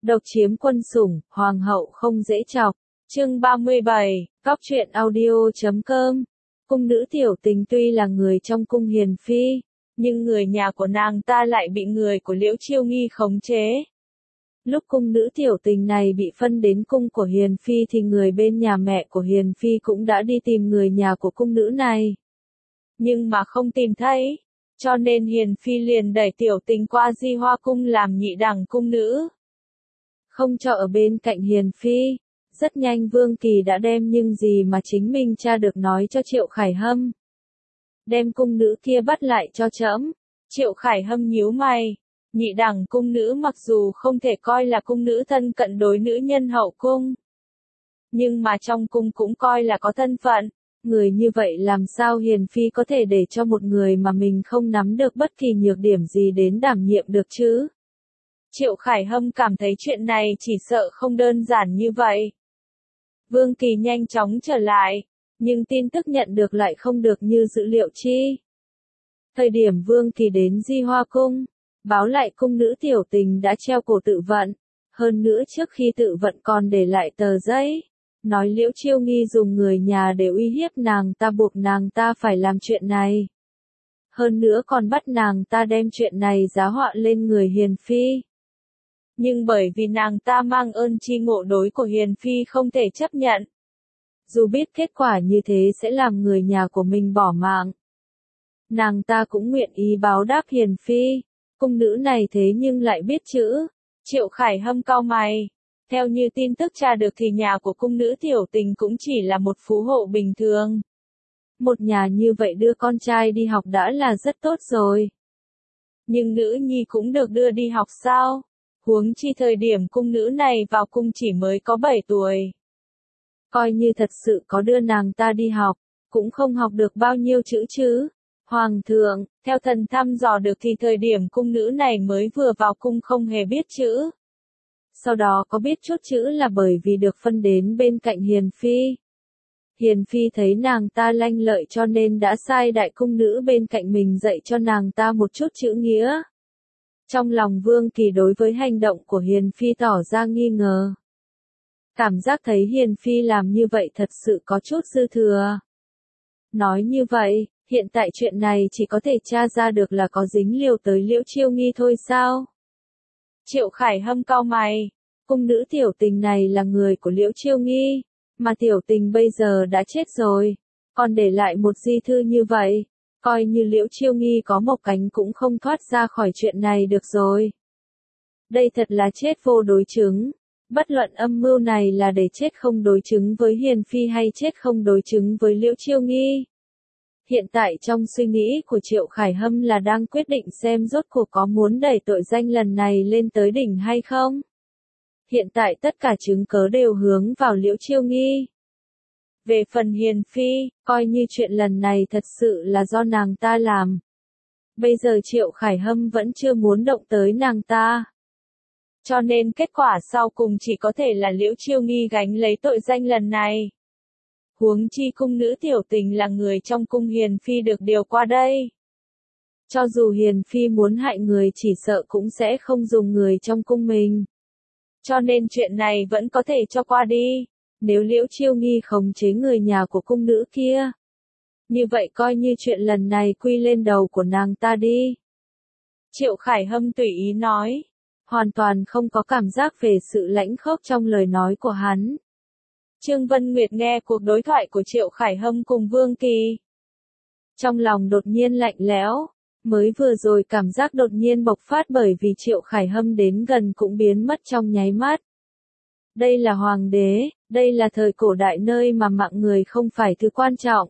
Độc chiếm quân sủng, hoàng hậu không dễ chọc. Chương 37, Góc truyện audio.com. Cung nữ tiểu tình tuy là người trong cung hiền phi, nhưng người nhà của nàng ta lại bị người của Liễu Chiêu Nghi khống chế. Lúc cung nữ tiểu tình này bị phân đến cung của hiền phi thì người bên nhà mẹ của hiền phi cũng đã đi tìm người nhà của cung nữ này. Nhưng mà không tìm thấy, cho nên hiền phi liền đẩy tiểu tình qua Di Hoa cung làm nhị đẳng cung nữ. Không cho ở bên cạnh hiền phi. Rất nhanh Vương Kỳ đã đem những gì mà chính mình tra được nói cho Triệu Khải Hâm. Đem cung nữ kia bắt lại cho trẫm. Triệu Khải Hâm nhíu mày. Nhị đẳng cung nữ mặc dù không thể coi là cung nữ thân cận đối nữ nhân hậu cung, nhưng mà trong cung cũng coi là có thân phận. Người như vậy làm sao hiền phi có thể để cho một người mà mình không nắm được bất kỳ nhược điểm gì đến đảm nhiệm được chứ? Triệu Khải Hâm cảm thấy chuyện này chỉ sợ không đơn giản như vậy. Vương Kỳ nhanh chóng trở lại, nhưng tin tức nhận được lại không được như dữ liệu chi. Thời điểm Vương Kỳ đến Di Hoa cung, báo lại cung nữ tiểu tình đã treo cổ tự vận, hơn nữa trước khi tự vận còn để lại tờ giấy, nói Liễu Chiêu Nghi dùng người nhà để uy hiếp nàng ta, buộc nàng ta phải làm chuyện này. Hơn nữa còn bắt nàng ta đem chuyện này giá họa lên người hiền phi. Nhưng bởi vì nàng ta mang ơn chi ngộ đối của hiền phi không thể chấp nhận. Dù biết kết quả như thế sẽ làm người nhà của mình bỏ mạng, nàng ta cũng nguyện ý báo đáp hiền phi. Cung nữ này thế nhưng lại biết chữ. Triệu Khải Hâm cau mày. Theo như tin tức tra được thì nhà của cung nữ tiểu tình cũng chỉ là một phú hộ bình thường. Một nhà như vậy đưa con trai đi học đã là rất tốt rồi. Nhưng nữ nhi cũng được đưa đi học sao? Huống chi thời điểm cung nữ này vào cung chỉ mới có 7 tuổi. Coi như thật sự có đưa nàng ta đi học, cũng không học được bao nhiêu chữ chứ. Hoàng thượng, theo thần thăm dò được thì thời điểm cung nữ này mới vừa vào cung không hề biết chữ. Sau đó có biết chút chữ là bởi vì được phân đến bên cạnh hiền phi. Hiền phi thấy nàng ta lanh lợi cho nên đã sai đại cung nữ bên cạnh mình dạy cho nàng ta một chút chữ nghĩa. Trong lòng Vương Kỳ đối với hành động của hiền phi tỏ ra nghi ngờ. Cảm giác thấy hiền phi làm như vậy thật sự có chút dư thừa. Nói như vậy, hiện tại chuyện này chỉ có thể tra ra được là có dính liều tới Liễu Chiêu Nghi thôi sao? Triệu Khải Hâm cau mày. Cung nữ tiểu tình này là người của Liễu Chiêu Nghi, mà tiểu tình bây giờ đã chết rồi, còn để lại một di thư như vậy. Coi như Liễu Chiêu Nghi có một cánh cũng không thoát ra khỏi chuyện này được rồi. Đây thật là chết vô đối chứng. Bất luận âm mưu này là để chết không đối chứng với hiền phi hay chết không đối chứng với Liễu Chiêu Nghi. Hiện tại trong suy nghĩ của Triệu Khải Hâm là đang quyết định xem rốt cuộc có muốn đẩy tội danh lần này lên tới đỉnh hay không. Hiện tại tất cả chứng cớ đều hướng vào Liễu Chiêu Nghi. Về phần hiền phi, coi như chuyện lần này thật sự là do nàng ta làm. Bây giờ Triệu Khải Hâm vẫn chưa muốn động tới nàng ta. Cho nên kết quả sau cùng chỉ có thể là Liễu Chiêu Nghi gánh lấy tội danh lần này. Huống chi cung nữ tiểu tình là người trong cung hiền phi được điều qua đây. Cho dù hiền phi muốn hại người chỉ sợ cũng sẽ không dùng người trong cung mình. Cho nên chuyện này vẫn có thể cho qua đi. Nếu Liễu Chiêu Nghi khống chế người nhà của cung nữ kia, như vậy coi như chuyện lần này quy lên đầu của nàng ta đi. Triệu Khải Hâm tùy ý nói, hoàn toàn không có cảm giác về sự lãnh khốc trong lời nói của hắn. Trương Vân Nguyệt nghe cuộc đối thoại của Triệu Khải Hâm cùng Vương Kỳ. Trong lòng đột nhiên lạnh lẽo, mới vừa rồi cảm giác đột nhiên bộc phát bởi vì Triệu Khải Hâm đến gần cũng biến mất trong nháy mắt. Đây là hoàng đế, đây là thời cổ đại nơi mà mạng người không phải thứ quan trọng.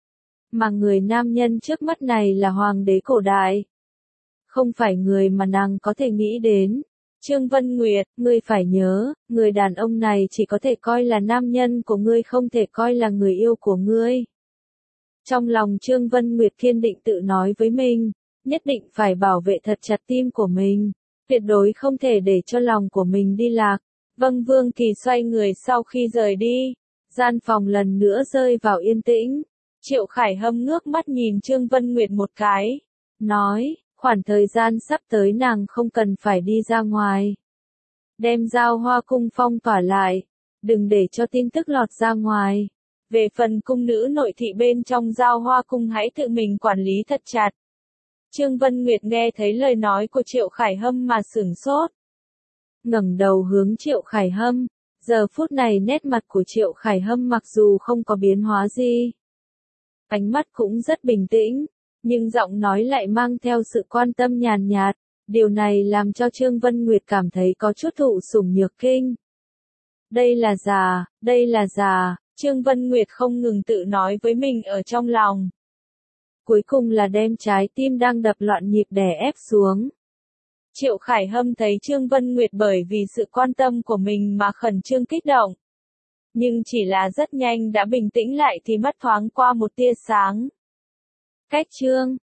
Mà người nam nhân trước mắt này là hoàng đế cổ đại. Không phải người mà nàng có thể nghĩ đến. Trương Vân Nguyệt, ngươi phải nhớ, người đàn ông này chỉ có thể coi là nam nhân của ngươi, không thể coi là người yêu của ngươi. Trong lòng Trương Vân Nguyệt kiên định tự nói với mình, nhất định phải bảo vệ thật chặt tim của mình, tuyệt đối không thể để cho lòng của mình đi lạc. Vâng, Vương Kỳ xoay người sau khi rời đi, gian phòng lần nữa rơi vào yên tĩnh. Triệu Khải Hâm ngước mắt nhìn Trương Vân Nguyệt một cái, nói, khoảng thời gian sắp tới nàng không cần phải đi ra ngoài. đem Giao Hoa cung phong tỏa lại, đừng để cho tin tức lọt ra ngoài. Về phần cung nữ nội thị bên trong Giao Hoa cung hãy tự mình quản lý thật chặt. Trương Vân Nguyệt nghe thấy lời nói của Triệu Khải Hâm mà sửng sốt. Ngẩng đầu hướng Triệu Khải Hâm, giờ phút này nét mặt của Triệu Khải Hâm mặc dù không có biến hóa gì. Ánh mắt cũng rất bình tĩnh, nhưng giọng nói lại mang theo sự quan tâm nhàn nhạt. Điều này làm cho Trương Vân Nguyệt cảm thấy có chút thụ sủng nhược kinh. Đây là già, Trương Vân Nguyệt không ngừng tự nói với mình ở trong lòng. Cuối cùng là đem trái tim đang đập loạn nhịp đè ép xuống. Triệu Khải Hâm thấy Trương Vân Nguyệt bởi vì sự quan tâm của mình mà khẩn trương kích động. Nhưng chỉ là rất nhanh đã bình tĩnh lại thì mắt thoáng qua một tia sáng. Cách Trương